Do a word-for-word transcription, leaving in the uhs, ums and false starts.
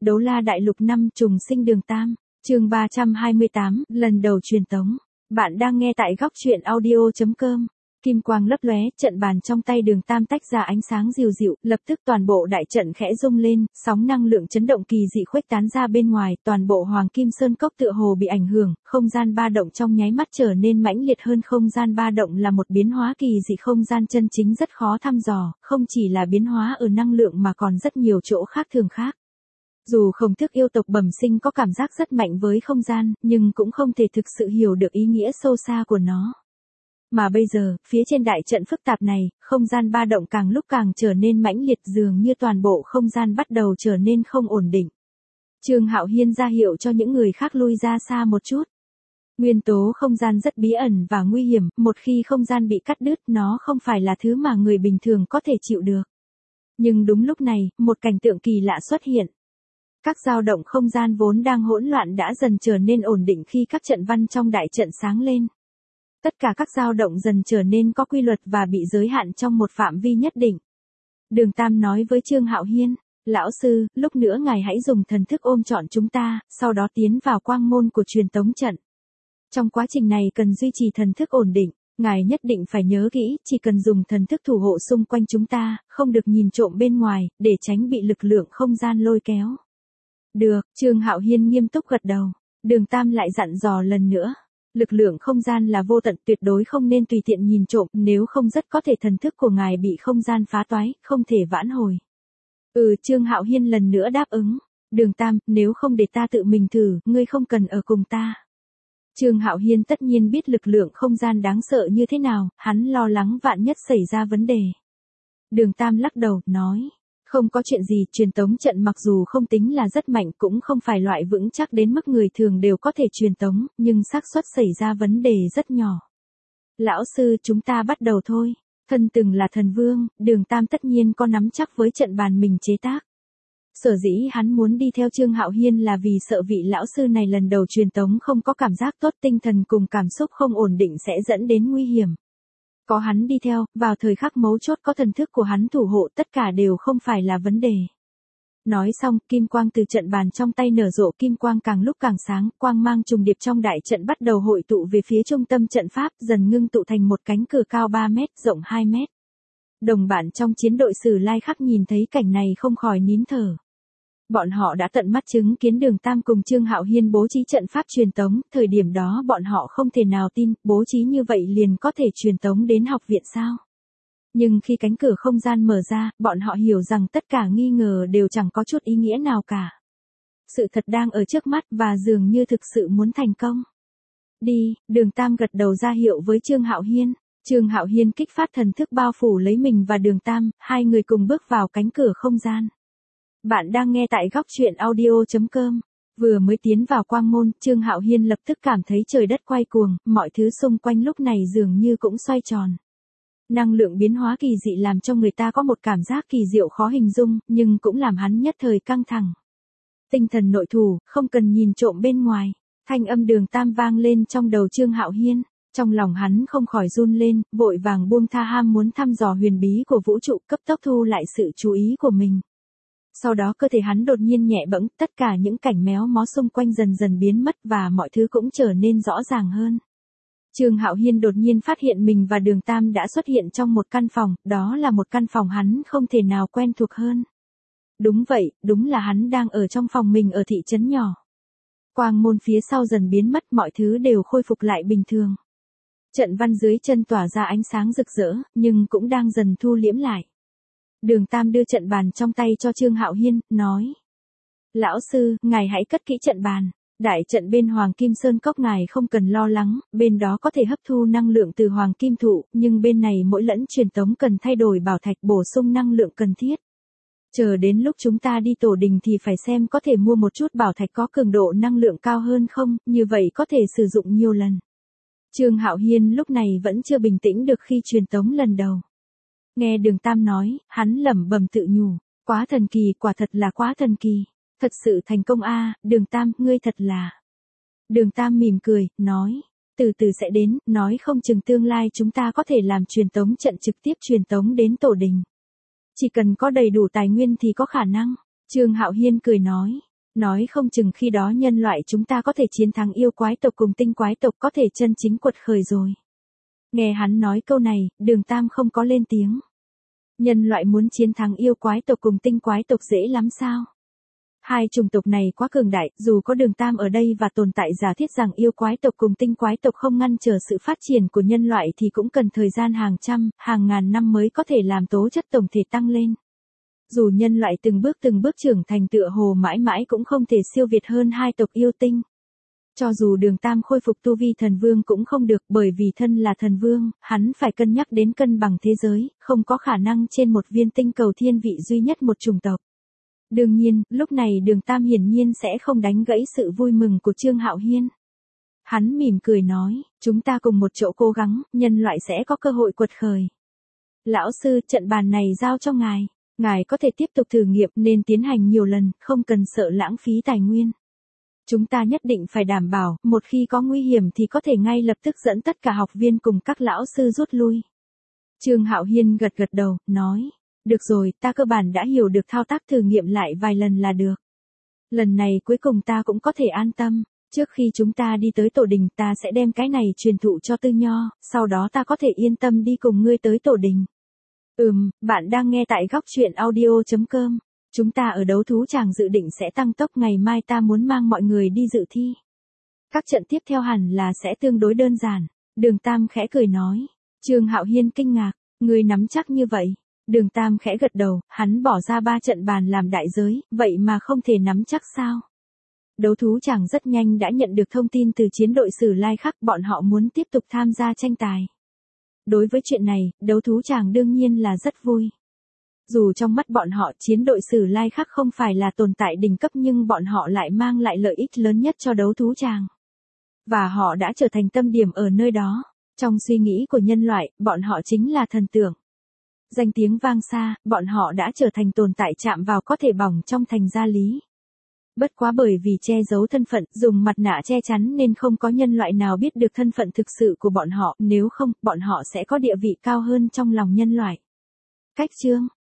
Đấu La Đại Lục năm trùng sinh Đường Tam, chương ba trăm hai mươi tám, lần đầu truyền tống. Bạn đang nghe tại góc truyện audio chấm com. Kim quang lấp lóe, trận bàn trong tay Đường Tam tách ra ánh sáng dịu dịu, lập tức toàn bộ đại trận khẽ rung lên, sóng năng lượng chấn động kỳ dị khuếch tán ra bên ngoài, toàn bộ Hoàng Kim Sơn Cốc tựa hồ bị ảnh hưởng, không gian ba động trong nháy mắt trở nên mãnh liệt hơn. Không gian ba động là một biến hóa kỳ dị không gian chân chính rất khó thăm dò, không chỉ là biến hóa ở năng lượng mà còn rất nhiều chỗ khác thường khác. Dù Khổng Tước yêu tộc bẩm sinh có cảm giác rất mạnh với không gian, nhưng cũng không thể thực sự hiểu được ý nghĩa sâu xa của nó. Mà bây giờ, phía trên đại trận phức tạp này, không gian ba động càng lúc càng trở nên mãnh liệt, dường như toàn bộ không gian bắt đầu trở nên không ổn định. Trương Hạo Hiên ra hiệu cho những người khác lui ra xa một chút. Nguyên tố không gian rất bí ẩn và nguy hiểm, một khi không gian bị cắt đứt nó không phải là thứ mà người bình thường có thể chịu được. Nhưng đúng lúc này, một cảnh tượng kỳ lạ xuất hiện. Các dao động không gian vốn đang hỗn loạn đã dần trở nên ổn định khi các trận văn trong đại trận sáng lên. Tất cả các dao động dần trở nên có quy luật và bị giới hạn trong một phạm vi nhất định. Đường Tam nói với Trương Hạo Hiên, lão sư, lúc nữa ngài hãy dùng thần thức ôm trọn chúng ta, sau đó tiến vào quang môn của truyền tống trận. Trong quá trình này cần duy trì thần thức ổn định, ngài nhất định phải nhớ kỹ, chỉ cần dùng thần thức thủ hộ xung quanh chúng ta, không được nhìn trộm bên ngoài, để tránh bị lực lượng không gian lôi kéo. Được, Trương Hạo Hiên nghiêm túc gật đầu. Đường Tam lại dặn dò lần nữa. Lực lượng không gian là vô tận, tuyệt đối không nên tùy tiện nhìn trộm, nếu không rất có thể thần thức của ngài bị không gian phá toái, không thể vãn hồi. Ừ, Trương Hạo Hiên lần nữa đáp ứng. Đường Tam, nếu không để ta tự mình thử, ngươi không cần ở cùng ta. Trương Hạo Hiên tất nhiên biết lực lượng không gian đáng sợ như thế nào, hắn lo lắng vạn nhất xảy ra vấn đề. Đường Tam lắc đầu, nói. Không có chuyện gì, truyền tống trận mặc dù không tính là rất mạnh cũng không phải loại vững chắc đến mức người thường đều có thể truyền tống, nhưng xác suất xảy ra vấn đề rất nhỏ. Lão sư, chúng ta bắt đầu thôi. Thân từng là thần vương, Đường Tam tất nhiên có nắm chắc với trận bàn mình chế tác. Sở dĩ hắn muốn đi theo Trương Hạo Hiên là vì sợ vị lão sư này lần đầu truyền tống không có cảm giác tốt, tinh thần cùng cảm xúc không ổn định sẽ dẫn đến nguy hiểm. Có hắn đi theo, vào thời khắc mấu chốt có thần thức của hắn thủ hộ, tất cả đều không phải là vấn đề. Nói xong, kim quang từ trận bàn trong tay nở rộ, kim quang càng lúc càng sáng, quang mang trùng điệp trong đại trận bắt đầu hội tụ về phía trung tâm trận pháp, dần ngưng tụ thành một cánh cửa cao ba mét, rộng hai mét. Đồng bạn trong chiến đội Sử Lai Khắc nhìn thấy cảnh này không khỏi nín thở. Bọn họ đã tận mắt chứng kiến Đường Tam cùng Trương Hạo Hiên bố trí trận pháp truyền tống, thời điểm đó bọn họ không thể nào tin, bố trí như vậy liền có thể truyền tống đến học viện sao. Nhưng khi cánh cửa không gian mở ra, bọn họ hiểu rằng tất cả nghi ngờ đều chẳng có chút ý nghĩa nào cả. Sự thật đang ở trước mắt và dường như thực sự muốn thành công. Đi, Đường Tam gật đầu ra hiệu với Trương Hạo Hiên. Trương Hạo Hiên kích phát thần thức bao phủ lấy mình và Đường Tam, hai người cùng bước vào cánh cửa không gian. Bạn đang nghe tại góc truyện audio chấm com. Vừa mới tiến vào quang môn, Trương Hạo Hiên lập tức cảm thấy trời đất quay cuồng, mọi thứ xung quanh lúc này dường như cũng xoay tròn. Năng lượng biến hóa kỳ dị làm cho người ta có một cảm giác kỳ diệu khó hình dung, nhưng cũng làm hắn nhất thời căng thẳng. Tinh thần nội thủ, không cần nhìn trộm bên ngoài. Thanh âm Đường Tam vang lên trong đầu Trương Hạo Hiên. Trong lòng hắn không khỏi run lên, vội vàng buông tha ham muốn thăm dò huyền bí của vũ trụ, cấp tốc thu lại sự chú ý của mình. Sau đó cơ thể hắn đột nhiên nhẹ bẫng, tất cả những cảnh méo mó xung quanh dần dần biến mất và mọi thứ cũng trở nên rõ ràng hơn. Trương Hạo Hiên đột nhiên phát hiện mình và Đường Tam đã xuất hiện trong một căn phòng, đó là một căn phòng hắn không thể nào quen thuộc hơn. Đúng vậy, đúng là hắn đang ở trong phòng mình ở thị trấn nhỏ. Quang môn phía sau dần biến mất, mọi thứ đều khôi phục lại bình thường. Trận văn dưới chân tỏa ra ánh sáng rực rỡ, nhưng cũng đang dần thu liễm lại. Đường Tam đưa trận bàn trong tay cho Trương Hạo Hiên, nói. Lão sư, ngài hãy cất kỹ trận bàn. Đại trận bên Hoàng Kim Sơn Cốc ngài không cần lo lắng, bên đó có thể hấp thu năng lượng từ Hoàng Kim Thụ, nhưng bên này mỗi lẫn truyền tống cần thay đổi bảo thạch bổ sung năng lượng cần thiết. Chờ đến lúc chúng ta đi tổ đình thì phải xem có thể mua một chút bảo thạch có cường độ năng lượng cao hơn không, như vậy có thể sử dụng nhiều lần. Trương Hạo Hiên lúc này vẫn chưa bình tĩnh được khi truyền tống lần đầu. Nghe Đường Tam nói, hắn lẩm bẩm tự nhủ, quá thần kỳ, quả thật là quá thần kỳ. Thật sự thành công a, Đường Tam, ngươi thật là. Đường Tam mỉm cười, nói, từ từ sẽ đến, nói không chừng tương lai chúng ta có thể làm truyền tống trận trực tiếp truyền tống đến tổ đình. Chỉ cần có đầy đủ tài nguyên thì có khả năng. Trương Hạo Hiên cười nói, Nói không chừng khi đó nhân loại chúng ta có thể chiến thắng yêu quái tộc cùng tinh quái tộc, có thể chân chính quật khởi rồi. Nghe hắn nói câu này, Đường Tam không có lên tiếng. Nhân loại muốn chiến thắng yêu quái tộc cùng tinh quái tộc dễ lắm sao? Hai chủng tộc này quá cường đại, dù có Đường Tam ở đây và tồn tại giả thiết rằng yêu quái tộc cùng tinh quái tộc không ngăn trở sự phát triển của nhân loại thì cũng cần thời gian hàng trăm, hàng ngàn năm mới có thể làm tố chất tổng thể tăng lên. Dù nhân loại từng bước từng bước trưởng thành tựa hồ mãi mãi cũng không thể siêu việt hơn hai tộc yêu tinh. Cho dù Đường Tam khôi phục tu vi thần vương cũng không được, bởi vì thân là thần vương, hắn phải cân nhắc đến cân bằng thế giới, không có khả năng trên một viên tinh cầu thiên vị duy nhất một chủng tộc. Đương nhiên, lúc này Đường Tam hiển nhiên sẽ không đánh gãy sự vui mừng của Trương Hạo Hiên. Hắn mỉm cười nói, chúng ta cùng một chỗ cố gắng, nhân loại sẽ có cơ hội quật khởi. Lão sư, trận bàn này giao cho ngài. Ngài có thể tiếp tục thử nghiệm nên tiến hành nhiều lần, không cần sợ lãng phí tài nguyên. Chúng ta nhất định phải đảm bảo, một khi có nguy hiểm thì có thể ngay lập tức dẫn tất cả học viên cùng các lão sư rút lui. Trương Hạo Hiên gật gật đầu, nói, được rồi, ta cơ bản đã hiểu được, thao tác thử nghiệm lại vài lần là được. Lần này cuối cùng ta cũng có thể an tâm, trước khi chúng ta đi tới tổ đình ta sẽ đem cái này truyền thụ cho Tư Nho, sau đó ta có thể yên tâm đi cùng ngươi tới tổ đình. Ừm, bạn đang nghe tại góc truyện audio chấm com. Chúng ta ở đấu thú tràng dự định sẽ tăng tốc, ngày mai ta muốn mang mọi người đi dự thi. Các trận tiếp theo hẳn là sẽ tương đối đơn giản. Đường Tam khẽ cười nói. Trương Hạo Hiên kinh ngạc, ngươi nắm chắc như vậy. Đường Tam khẽ gật đầu, hắn bỏ ra ba trận bàn làm đại giới, vậy mà không thể nắm chắc sao? Đấu thú tràng rất nhanh đã nhận được thông tin từ chiến đội Sử Lai Khắc, bọn họ muốn tiếp tục tham gia tranh tài. Đối với chuyện này, đấu thú tràng đương nhiên là rất vui. Dù trong mắt bọn họ chiến đội Sử Lai Khắc không phải là tồn tại đỉnh cấp nhưng bọn họ lại mang lại lợi ích lớn nhất cho đấu thú tràng. Và họ đã trở thành tâm điểm ở nơi đó. Trong suy nghĩ của nhân loại, bọn họ chính là thần tượng. Danh tiếng vang xa, bọn họ đã trở thành tồn tại chạm vào có thể bỏng trong thành gia lý. Bất quá bởi vì che giấu thân phận, dùng mặt nạ che chắn nên không có nhân loại nào biết được thân phận thực sự của bọn họ, nếu không, bọn họ sẽ có địa vị cao hơn trong lòng nhân loại. Cách chương